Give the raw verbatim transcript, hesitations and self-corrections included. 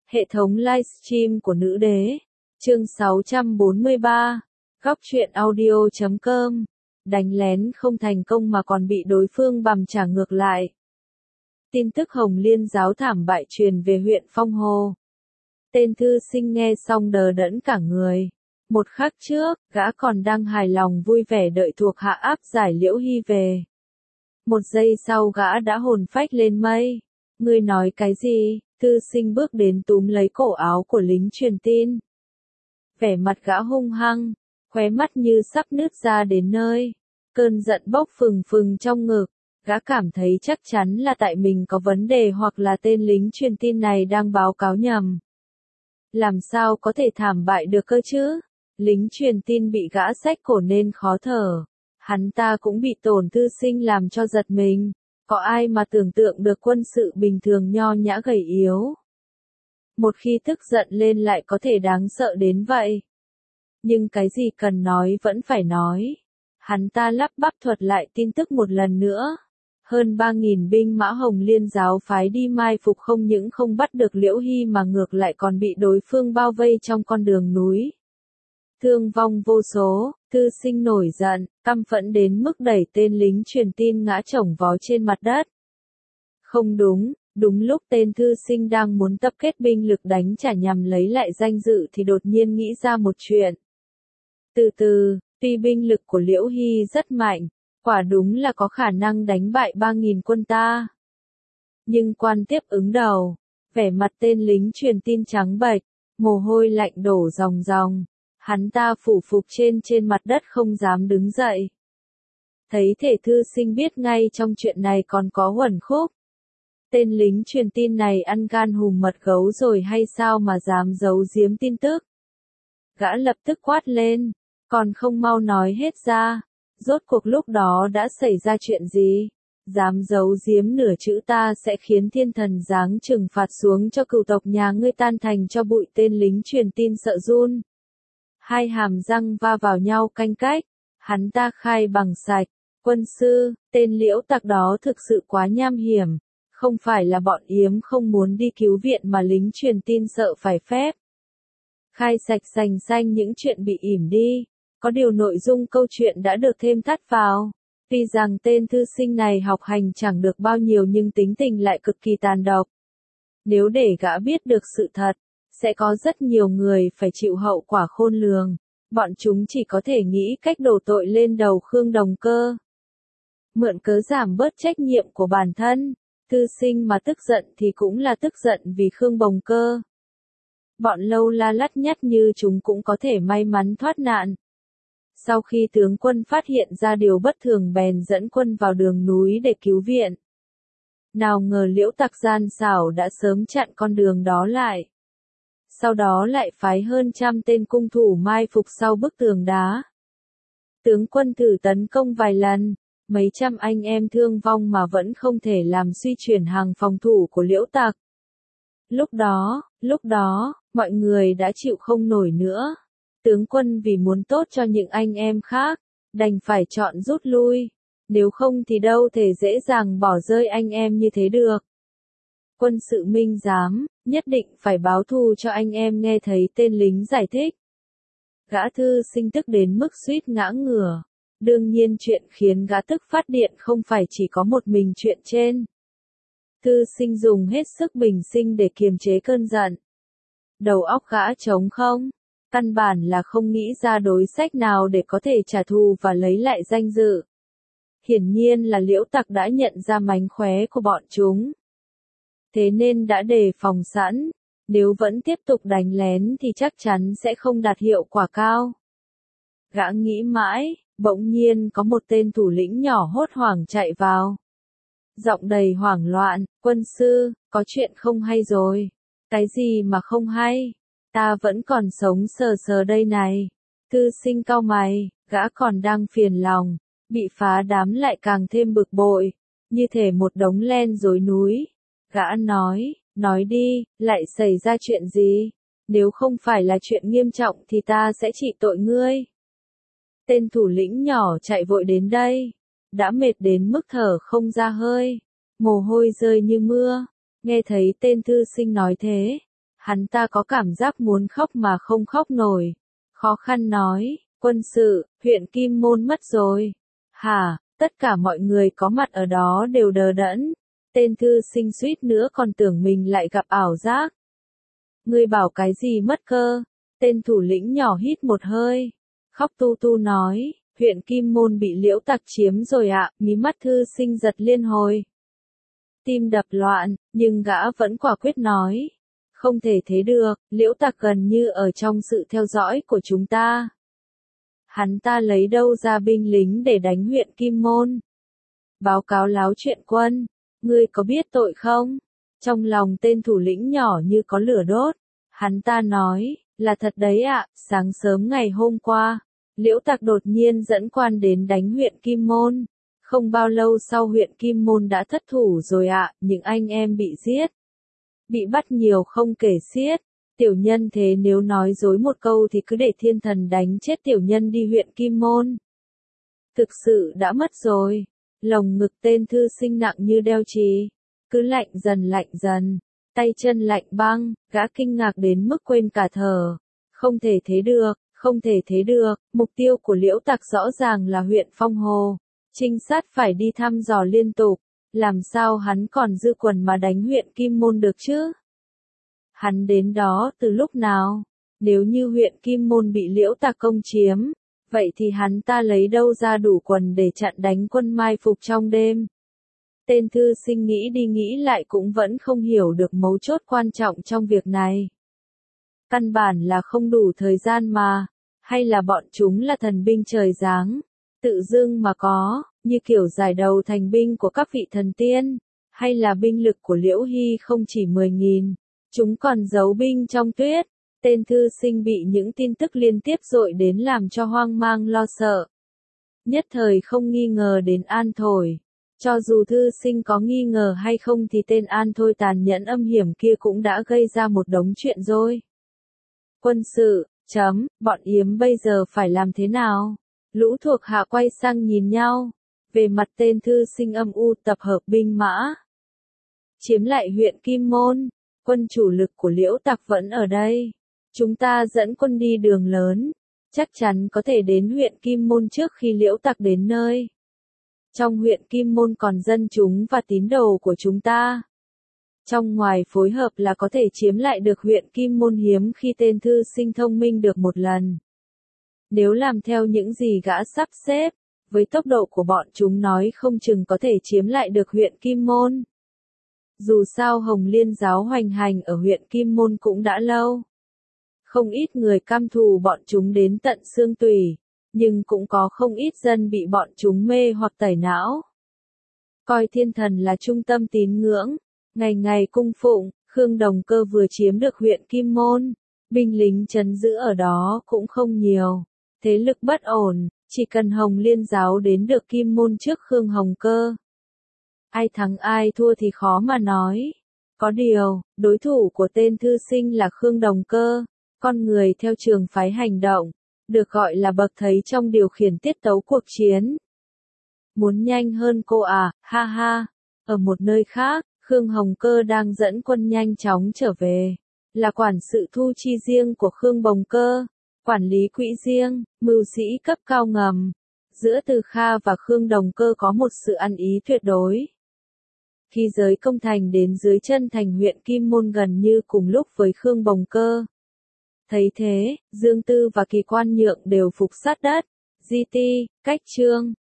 Hệ thống livestream của nữ đế. Chương sáu trăm bốn mươi ba. Góc truyện audio chấm com. Đánh lén không thành công mà còn bị đối phương bằm trả ngược lại. Tin tức Hồng Liên giáo thảm bại truyền về huyện Phong Hồ. Tên thư sinh nghe xong đờ đẫn cả người. Một khắc trước, gã còn đang hài lòng vui vẻ đợi thuộc hạ áp giải Liễu Hy về. Một giây sau gã đã hồn phách lên mây. Ngươi nói cái gì? Thư sinh bước đến túm lấy cổ áo của lính truyền tin. Vẻ mặt gã hung hăng, khóe mắt như sắp nứt ra đến nơi. Cơn giận bốc phừng phừng trong ngực. Gã cảm thấy chắc chắn là tại mình có vấn đề hoặc là tên lính truyền tin này đang báo cáo nhầm. Làm sao có thể thảm bại được cơ chứ? Lính truyền tin bị gã xách cổ nên khó thở. Hắn ta cũng bị tổn thư sinh làm cho giật mình. Có ai mà tưởng tượng được quân sự bình thường nho nhã gầy yếu. Một khi tức giận lên lại có thể đáng sợ đến vậy. Nhưng cái gì cần nói vẫn phải nói. Hắn ta lắp bắp thuật lại tin tức một lần nữa. Hơn ba nghìn binh mã Hồng Liên giáo phái đi mai phục không những không bắt được Liễu Hy mà ngược lại còn bị đối phương bao vây trong con đường núi. Thương vong vô số, thư sinh nổi giận, căm phẫn đến mức đẩy tên lính truyền tin ngã chồng vó trên mặt đất. Không đúng, đúng lúc tên thư sinh đang muốn tập kết binh lực đánh trả nhằm lấy lại danh dự thì đột nhiên nghĩ ra một chuyện. Từ từ, tuy binh lực của Liễu Hy rất mạnh, quả đúng là có khả năng đánh bại ba nghìn quân ta. Nhưng quan tiếp ứng đầu, vẻ mặt tên lính truyền tin trắng bệch, mồ hôi lạnh đổ ròng ròng. Hắn ta phủ phục trên trên mặt đất không dám đứng dậy. Thấy thể thư sinh biết ngay trong chuyện này còn có uẩn khúc. Tên lính truyền tin này ăn gan hùm mật gấu rồi hay sao mà dám giấu giếm tin tức. Gã lập tức quát lên, còn không mau nói hết ra. Rốt cuộc lúc đó đã xảy ra chuyện gì? Dám giấu giếm nửa chữ ta sẽ khiến thiên thần giáng trừng phạt xuống cho cửu tộc nhà ngươi tan thành cho bụi. Tên lính truyền tin sợ run. Hai hàm răng va vào nhau canh cách, hắn ta khai bằng sạch, quân sư, tên Liễu tặc đó thực sự quá nham hiểm, không phải là bọn yếm không muốn đi cứu viện mà lính truyền tin sợ phải phép. Khai sạch sành xanh những chuyện bị ỉm đi, có điều nội dung câu chuyện đã được thêm thắt vào, tuy rằng tên thư sinh này học hành chẳng được bao nhiêu nhưng tính tình lại cực kỳ tàn độc. Nếu để gã biết được sự thật, sẽ có rất nhiều người phải chịu hậu quả khôn lường, bọn chúng chỉ có thể nghĩ cách đổ tội lên đầu Khương Đồng Cơ. Mượn cớ giảm bớt trách nhiệm của bản thân, thư sinh mà tức giận thì cũng là tức giận vì Khương Bồng Cơ. Bọn lâu la lắt nhắt như chúng cũng có thể may mắn thoát nạn. Sau khi tướng quân phát hiện ra điều bất thường bèn dẫn quân vào đường núi để cứu viện. Nào ngờ Liễu tặc gian xảo đã sớm chặn con đường đó lại. Sau đó lại phái hơn trăm tên cung thủ mai phục sau bức tường đá. Tướng quân thử tấn công vài lần, mấy trăm anh em thương vong mà vẫn không thể làm suy chuyển hàng phòng thủ của Liễu tặc. Lúc đó, lúc đó, mọi người đã chịu không nổi nữa. Tướng quân vì muốn tốt cho những anh em khác, đành phải chọn rút lui. Nếu không thì đâu thể dễ dàng bỏ rơi anh em như thế được. Quân sự minh giám, nhất định phải báo thù cho anh em. Nghe thấy tên lính giải thích. Gã thư sinh tức đến mức suýt ngã ngửa. Đương nhiên chuyện khiến gã tức phát điện không phải chỉ có một mình chuyện trên. Thư sinh dùng hết sức bình sinh để kiềm chế cơn giận. Đầu óc gã trống không, căn bản là không nghĩ ra đối sách nào để có thể trả thù và lấy lại danh dự. Hiển nhiên là Liễu tặc đã nhận ra mánh khóe của bọn chúng. Thế nên đã đề phòng sẵn, nếu vẫn tiếp tục đánh lén thì chắc chắn sẽ không đạt hiệu quả cao. Gã nghĩ mãi, bỗng nhiên có một tên thủ lĩnh nhỏ hốt hoảng chạy vào. Giọng đầy hoảng loạn, quân sư, có chuyện không hay rồi. Cái gì mà không hay? Ta vẫn còn sống sờ sờ đây này. Thư sinh cau mày, gã còn đang phiền lòng, bị phá đám lại càng thêm bực bội, như thể một đống len rối núi. Gã nói, nói đi, lại xảy ra chuyện gì? Nếu không phải là chuyện nghiêm trọng thì ta sẽ trị tội ngươi. Tên thủ lĩnh nhỏ chạy vội đến đây, đã mệt đến mức thở không ra hơi, mồ hôi rơi như mưa. Nghe thấy tên thư sinh nói thế, Hắn ta có cảm giác muốn khóc mà không khóc nổi. Khó khăn nói, quân sự, huyện Kim Môn mất rồi. Hả, tất cả mọi người có mặt ở đó đều đờ đẫn. Tên thư sinh suýt nữa còn tưởng mình lại gặp ảo giác. Ngươi bảo cái gì mất cơ? Tên thủ lĩnh nhỏ hít một hơi. Khóc tu tu nói, huyện Kim Môn bị Liễu Tặc chiếm rồi ạ, mí mắt thư sinh giật liên hồi. Tim đập loạn, nhưng gã vẫn quả quyết nói. Không thể thế được, Liễu Tặc gần như ở trong sự theo dõi của chúng ta. Hắn ta lấy đâu ra binh lính để đánh huyện Kim Môn? Báo cáo láo chuyện quân, ngươi có biết tội không? Trong lòng tên thủ lĩnh nhỏ như có lửa đốt. Hắn ta nói, là thật đấy ạ, sáng sớm ngày hôm qua, Liễu Tặc đột nhiên dẫn quan đến đánh huyện Kim Môn. Không bao lâu sau huyện Kim Môn đã thất thủ rồi ạ, những anh em bị giết. Bị bắt nhiều không kể xiết. Tiểu nhân thế nếu nói dối một câu thì cứ để thiên thần đánh chết tiểu nhân đi huyện Kim Môn. Thực sự đã mất rồi. Lồng ngực tên thư sinh nặng như đeo chì. Cứ lạnh dần lạnh dần. Tay chân lạnh băng, gã kinh ngạc đến mức quên cả thở. Không thể thế được, không thể thế được. Mục tiêu của Liễu Tặc rõ ràng là huyện Phong Hồ. Trinh sát phải đi thăm dò liên tục. Làm sao hắn còn dư quần mà đánh huyện Kim Môn được chứ? Hắn đến đó từ lúc nào? Nếu như huyện Kim Môn bị Liễu Tặc công chiếm, vậy thì hắn ta lấy đâu ra đủ quần để chặn đánh quân mai phục trong đêm? Tên thư sinh nghĩ đi nghĩ lại cũng vẫn không hiểu được mấu chốt quan trọng trong việc này. Căn bản là không đủ thời gian mà, hay là bọn chúng là thần binh trời giáng, tự dưng mà có, như kiểu giải đầu thành binh của các vị thần tiên, hay là binh lực của Liễu Hy không chỉ mười nghìn, chúng còn giấu binh trong tuyết. Tên thư sinh bị những tin tức liên tiếp dội đến làm cho hoang mang lo sợ. Nhất thời không nghi ngờ đến An Thổi. Cho dù thư sinh có nghi ngờ hay không thì tên An Thôi tàn nhẫn âm hiểm kia cũng đã gây ra một đống chuyện rồi. Quân sự, chấm, bọn Yếm bây giờ phải làm thế nào? Lũ thuộc hạ quay sang nhìn nhau. Về mặt tên thư sinh âm u tập hợp binh mã. Chiếm lại huyện Kim Môn. Quân chủ lực của Liễu Tặc vẫn ở đây. Chúng ta dẫn quân đi đường lớn. Chắc chắn có thể đến huyện Kim Môn trước khi Liễu Tặc đến nơi. Trong huyện Kim Môn còn dân chúng và tín đồ của chúng ta. Trong ngoài phối hợp là có thể chiếm lại được huyện Kim Môn hiếm khi tên thư sinh thông minh được một lần. Nếu làm theo những gì gã sắp xếp, với tốc độ của bọn chúng nói không chừng có thể chiếm lại được huyện Kim Môn. Dù sao Hồng Liên giáo hoành hành ở huyện Kim Môn cũng đã lâu. Không ít người căm thù bọn chúng đến tận xương tủy, nhưng cũng có không ít dân bị bọn chúng mê hoặc tẩy não. Coi thiên thần là trung tâm tín ngưỡng, ngày ngày cung phụng, Khương Đồng Cơ vừa chiếm được huyện Kim Môn, binh lính trấn giữ ở đó cũng không nhiều, thế lực bất ổn, chỉ cần Hồng Liên giáo đến được Kim Môn trước Khương Hồng Cơ. Ai thắng ai thua thì khó mà nói. Có điều, đối thủ của tên thư sinh là Khương Đồng Cơ, con người theo trường phái hành động, được gọi là bậc thầy trong điều khiển tiết tấu cuộc chiến. Muốn nhanh hơn cô à, ha ha. Ở một nơi khác, Khương Hồng Cơ đang dẫn quân nhanh chóng trở về. Là quản sự thu chi riêng của Khương Bồng Cơ, quản lý quỹ riêng, mưu sĩ cấp cao ngầm. Giữa Từ Kha và Khương Đồng Cơ có một sự ăn ý tuyệt đối. Khi giới công thành đến dưới chân thành huyện Kim Môn gần như cùng lúc với Khương Bồng Cơ. Thấy thế, Dương Tư và Kỳ Quan Nhượng đều phục sát đất. Di Ti, Cách Trương,